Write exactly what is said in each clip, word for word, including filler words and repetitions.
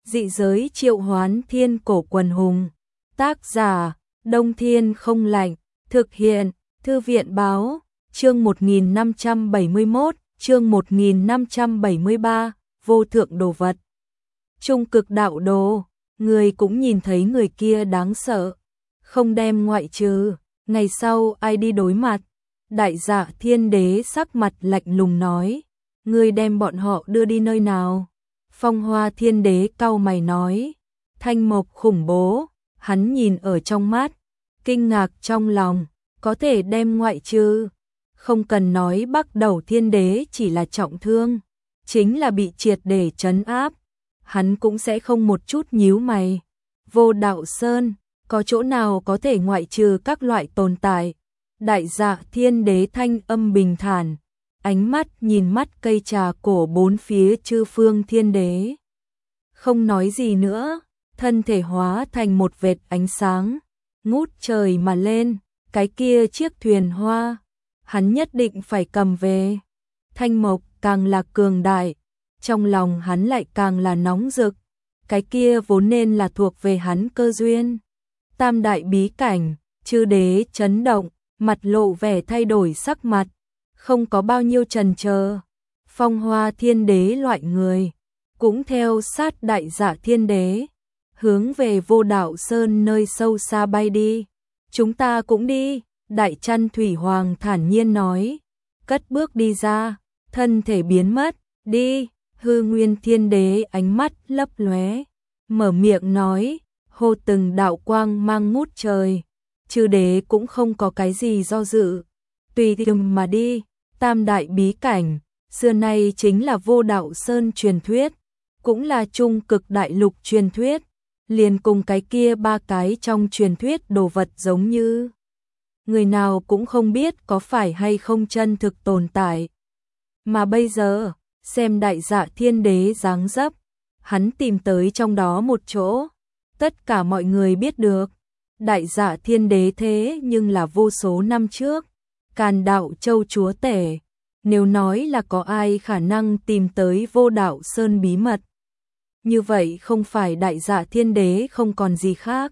Dị giới triệu hoán thiên cổ quần hùng. Tác giả, Đông Thiên Không Lạnh. Thực hiện, Thư viện báo. Chương một nghìn năm trăm bảy mươi mốt, chương một nghìn năm trăm bảy mươi ba, vô thượng đồ vật. Trung cực đạo đồ, người cũng nhìn thấy người kia đáng sợ. Không đem ngoại trừ, ngày sau ai đi đối mặt. Đại Dạ Thiên Đế sắc mặt lạnh lùng nói, ngươi đem bọn họ đưa đi nơi nào? Phong Hoa Thiên Đế cau mày nói, Thanh Mộc khủng bố, hắn nhìn ở trong mắt, kinh ngạc trong lòng, có thể đem ngoại trừ. Không cần nói Bắc Đầu Thiên Đế chỉ là trọng thương, chính là bị triệt để trấn áp, hắn cũng sẽ không một chút nhíu mày. Vô Đạo Sơn, có chỗ nào có thể ngoại trừ các loại tồn tại? Đại Dạ Thiên Đế thanh âm bình thản, ánh mắt nhìn mắt cây trà cổ bốn phía chư phương thiên đế. Không nói gì nữa, thân thể hóa thành một vệt ánh sáng, ngút trời mà lên, cái kia chiếc thuyền hoa, hắn nhất định phải cầm về. Thanh Mộc càng là cường đại, trong lòng hắn lại càng là nóng rực, cái kia vốn nên là thuộc về hắn cơ duyên. Tam đại bí cảnh, chư đế chấn động, mặt lộ vẻ thay đổi sắc mặt, không có bao nhiêu chần chờ. Phong Hoa Thiên Đế loại người cũng theo sát Đại Dạ Thiên Đế, hướng về Vô Đạo Sơn nơi sâu xa bay đi. Chúng ta cũng đi, Đại Chăn Thủy Hoàng thản nhiên nói, cất bước đi ra, thân thể biến mất, đi. Hư Nguyên Thiên Đế ánh mắt lấp lóe, mở miệng nói, hô từng đạo quang mang ngút trời. Chư đế cũng không có cái gì do dự, tùy tiện mà đi. Tam đại bí cảnh, xưa nay chính là Vô Đạo Sơn truyền thuyết, cũng là Trung Cực Đại Lục truyền thuyết, liền cùng cái kia ba cái trong truyền thuyết đồ vật giống như. Người nào cũng không biết có phải hay không chân thực tồn tại. Mà bây giờ, xem Đại Dạ Thiên Đế dáng dấp, hắn tìm tới trong đó một chỗ, tất cả mọi người biết được. Đại Dạ Thiên Đế thế nhưng là vô số năm trước, Càn Đạo Châu chúa tể, nếu nói là có ai khả năng tìm tới Vô Đạo Sơn bí mật, như vậy không phải Đại Dạ Thiên Đế không còn gì khác.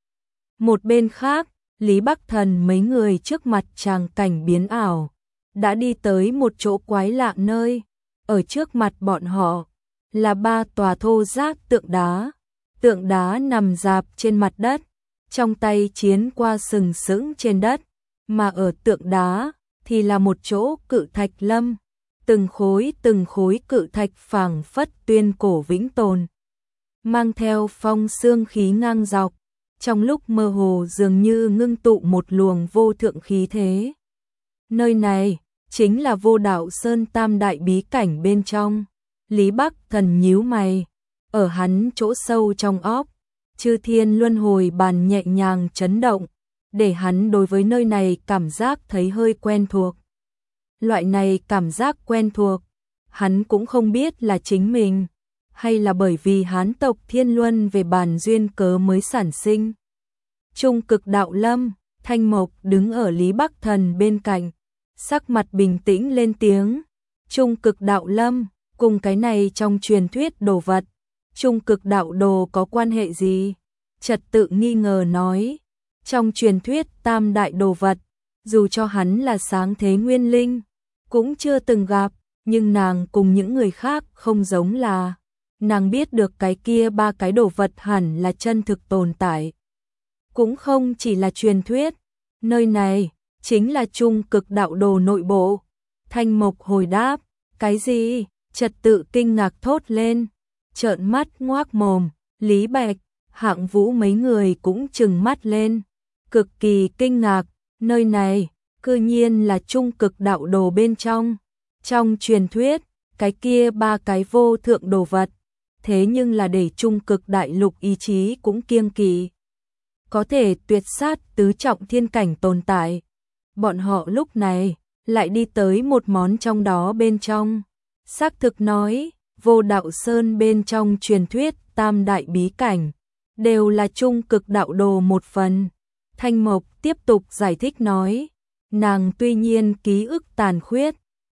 Một bên khác, Lý Bắc Thần mấy người trước mặt tràng cảnh biến ảo, đã đi tới một chỗ quái lạ nơi, ở trước mặt bọn họ là ba tòa thô ráp tượng đá, tượng đá nằm rạp trên mặt đất, trong tay chiến qua sừng sững trên đất, mà ở tượng đá thì là một chỗ cự thạch lâm, từng khối từng khối cự thạch phảng phất tuyên cổ vĩnh tồn, mang theo phong xương khí ngang dọc, trong lúc mơ hồ dường như ngưng tụ một luồng vô thượng khí thế. Nơi này chính là Vô Đạo Sơn tam đại bí cảnh bên trong. Lý Bắc Thần nhíu mày, ở hắn chỗ sâu trong óc, Chư Thiên Luân Hồi Bàn nhẹ nhàng chấn động, để hắn đối với nơi này cảm giác thấy hơi quen thuộc. Loại này cảm giác quen thuộc, hắn cũng không biết là chính mình, hay là bởi vì Hán tộc Thiên Luân về bàn duyên cớ mới sản sinh. Trung Cực Đạo Lâm, Thanh Mộc đứng ở Lý Bắc Thần bên cạnh, sắc mặt bình tĩnh lên tiếng, Trung Cực Đạo Lâm, cùng cái này trong truyền thuyết đồ vật, Trung Cực Đạo Đồ có quan hệ gì? Trật Tự nghi ngờ nói, trong truyền thuyết tam đại đồ vật, dù cho hắn là sáng thế nguyên linh, cũng chưa từng gặp, nhưng nàng cùng những người khác không giống là, nàng biết được cái kia ba cái đồ vật hẳn là chân thực tồn tại. Cũng không chỉ là truyền thuyết, nơi này chính là Trung Cực Đạo Đồ nội bộ. Thanh Mộc hồi đáp, cái gì? Trật Tự kinh ngạc thốt lên, trợn mắt ngoác mồm. Lý Bạch, Hạng Vũ mấy người cũng trừng mắt lên, cực kỳ kinh ngạc, nơi này cư nhiên là Trung Cực Đạo Đồ bên trong. Trong truyền thuyết, cái kia ba cái vô thượng đồ vật, thế nhưng là để Trung Cực Đại Lục ý chí cũng kiêng kỵ, có thể tuyệt sát tứ trọng thiên cảnh tồn tại. Bọn họ lúc này lại đi tới một món trong đó bên trong. Xác thực nói, Vô Đạo Sơn bên trong truyền thuyết tam đại bí cảnh đều là Trung Cực Đạo Đồ một phần. Thanh Mộc tiếp tục giải thích nói, nàng tuy nhiên ký ức tàn khuyết,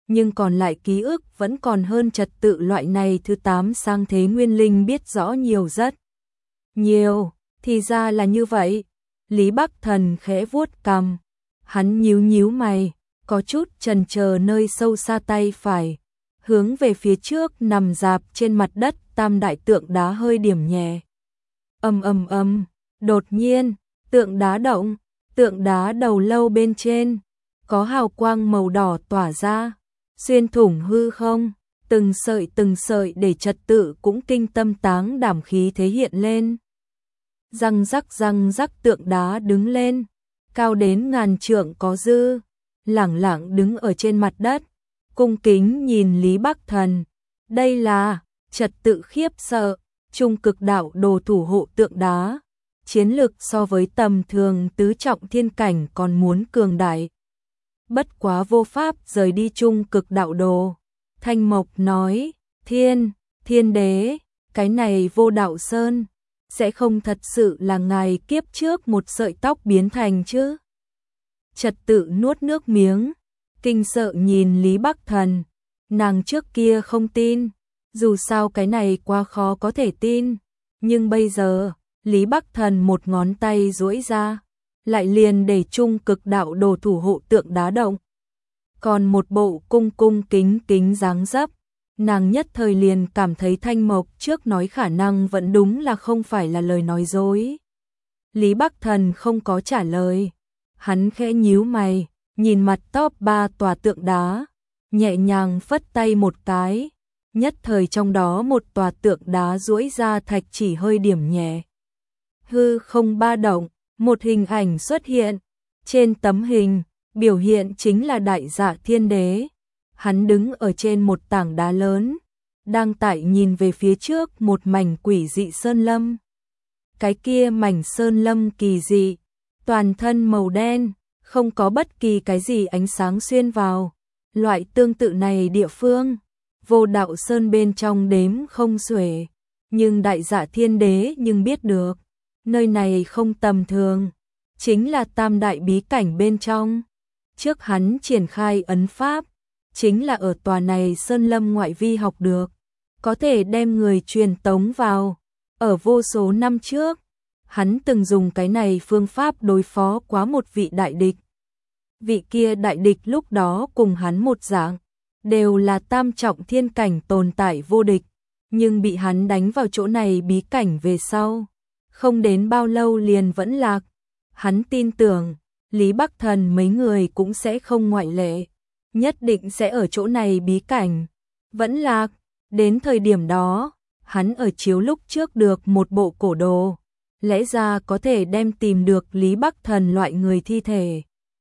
nhưng còn lại ký ức vẫn còn hơn trật tự loại này thứ tám sang thế nguyên linh biết rõ nhiều rất nhiều, thì ra là như vậy. Lý Bắc Thần khẽ vuốt cằm, hắn nhíu nhíu mày, có chút chần chờ nơi sâu xa tay phải, hướng về phía trước nằm rạp trên mặt đất tam đại tượng đá hơi điểm nhẹ. Ầm ầm ầm, đột nhiên, tượng đá động, tượng đá đầu lâu bên trên có hào quang màu đỏ tỏa ra, xuyên thủng hư không, từng sợi từng sợi để trật tự cũng kinh tâm táng đảm khí thế hiện lên. Răng rắc răng rắc tượng đá đứng lên, cao đến ngàn trượng có dư, lẳng lặng đứng ở trên mặt đất, cung kính nhìn Lý Bắc Thần. Đây là trật tự khiếp sợ, trung cực đạo đồ thủ hộ tượng đá, chiến lực so với tầm thường tứ trọng thiên cảnh còn muốn cường đại. Bất quá vô pháp rời đi trung cực đạo đồ. Thanh Mộc nói, thiên, thiên đế, cái này Vô Đạo Sơn, sẽ không thật sự là ngài kiếp trước một sợi tóc biến thành chứ? Trật tự nuốt nước miếng, kinh sợ nhìn Lý Bắc Thần, nàng trước kia không tin, dù sao cái này quá khó có thể tin, nhưng bây giờ, Lý Bắc Thần một ngón tay duỗi ra, lại liền để trung cực đạo đồ thủ hộ tượng đá động. Còn một bộ cung cung kính kính dáng dấp, nàng nhất thời liền cảm thấy Thanh Mộc trước nói khả năng vẫn đúng là không phải là lời nói dối. Lý Bắc Thần không có trả lời, hắn khẽ nhíu mày, nhìn mặt top ba tòa tượng đá, nhẹ nhàng phất tay một cái, nhất thời trong đó một tòa tượng đá duỗi ra thạch chỉ hơi điểm nhẹ. Hư không ba động, một hình ảnh xuất hiện, trên tấm hình, biểu hiện chính là Đại Dạ Thiên Đế. Hắn đứng ở trên một tảng đá lớn, đang tại nhìn về phía trước một mảnh quỷ dị sơn lâm. Cái kia mảnh sơn lâm kỳ dị, toàn thân màu đen, không có bất kỳ cái gì ánh sáng xuyên vào. Loại tương tự này địa phương, Vô Đạo Sơn bên trong đếm không xuể, nhưng Đại Dạ Thiên Đế nhưng biết được, nơi này không tầm thường, chính là tam đại bí cảnh bên trong. Trước hắn triển khai ấn pháp, chính là ở tòa này sơn lâm ngoại vi học được, có thể đem người truyền tống vào. Ở vô số năm trước, hắn từng dùng cái này phương pháp đối phó quá một vị đại địch. Vị kia đại địch lúc đó cùng hắn một dạng, đều là tam trọng thiên cảnh tồn tại vô địch, nhưng bị hắn đánh vào chỗ này bí cảnh về sau, không đến bao lâu liền vẫn lạc. Hắn tin tưởng, Lý Bắc Thần mấy người cũng sẽ không ngoại lệ, nhất định sẽ ở chỗ này bí cảnh vẫn lạc. Đến thời điểm đó, hắn ở chiếu lúc trước được một bộ cổ đồ, lẽ ra có thể đem tìm được Lý Bắc Thần loại người thi thể,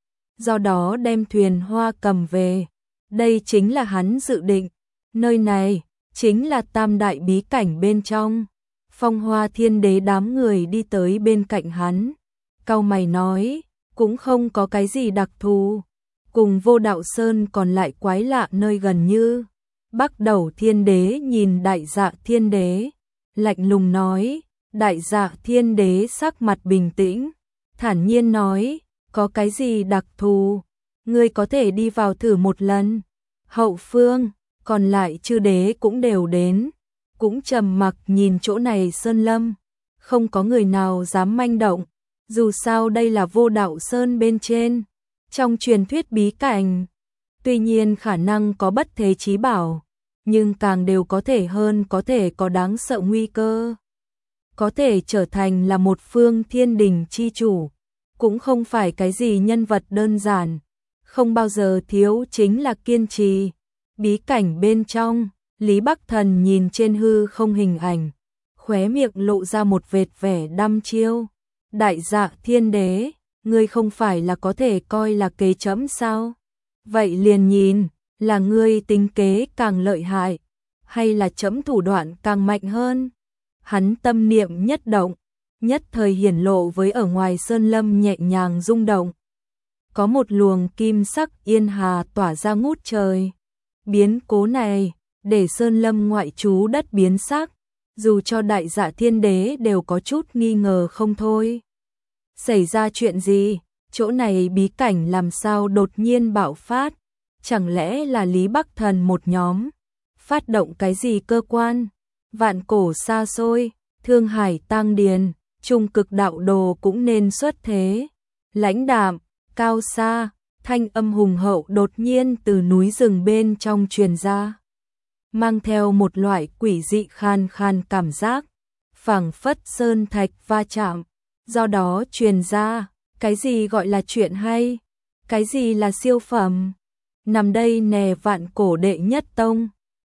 do đó đem thuyền hoa cầm về. Đây chính là hắn dự định, nơi này chính là tam đại bí cảnh bên trong. Phong Hoa Thiên Đế đám người đi tới bên cạnh hắn, cau mày nói, cũng không có cái gì đặc thù, cùng Vô Đạo Sơn còn lại quái lạ nơi gần như. Bắc Đầu Thiên Đế nhìn Đại Dạ Thiên Đế, lạnh lùng nói. Đại Dạ Thiên Đế sắc mặt bình tĩnh, thản nhiên nói, có cái gì đặc thù, ngươi có thể đi vào thử một lần. Hậu phương, còn lại chư đế cũng đều đến, cũng trầm mặc nhìn chỗ này sơn lâm, không có người nào dám manh động, dù sao đây là Vô Đạo Sơn bên trên, trong truyền thuyết bí cảnh. Tuy nhiên khả năng có bất thế chí bảo, nhưng càng đều có thể hơn có thể có đáng sợ nguy cơ. Có thể trở thành là một phương thiên đình chi chủ, cũng không phải cái gì nhân vật đơn giản, không bao giờ thiếu chính là kiên trì. Bí cảnh bên trong, Lý Bắc Thần nhìn trên hư không hình ảnh, khóe miệng lộ ra một vệt vẻ đăm chiêu. Đại Dạ Thiên Đế, ngươi không phải là có thể coi là kế chấm sao? Vậy liền nhìn, là ngươi tính kế càng lợi hại, hay là chấm thủ đoạn càng mạnh hơn? Hắn tâm niệm nhất động, nhất thời hiển lộ với ở ngoài sơn lâm nhẹ nhàng rung động. Có một luồng kim sắc yên hà tỏa ra ngút trời. Biến cố này, để sơn lâm ngoại trú đất biến sắc, dù cho Đại Dạ Thiên Đế đều có chút nghi ngờ không thôi. Xảy ra chuyện gì? Chỗ này bí cảnh làm sao đột nhiên bạo phát? chẳng lẽ là Lý Bắc Thần một nhóm, phát động cái gì cơ quan, vạn cổ xa xôi, Thương Hải Tang Điền, Trung Cực Đạo Đồ cũng nên xuất thế. Lãnh đạm, cao xa, thanh âm hùng hậu đột nhiên từ núi rừng bên trong truyền ra, mang theo một loại quỷ dị khan khan cảm giác, phảng phất sơn thạch va chạm, do đó truyền ra, cái gì gọi là chuyện hay, cái gì là siêu phẩm. Nằm đây nè vạn cổ đệ nhất tông,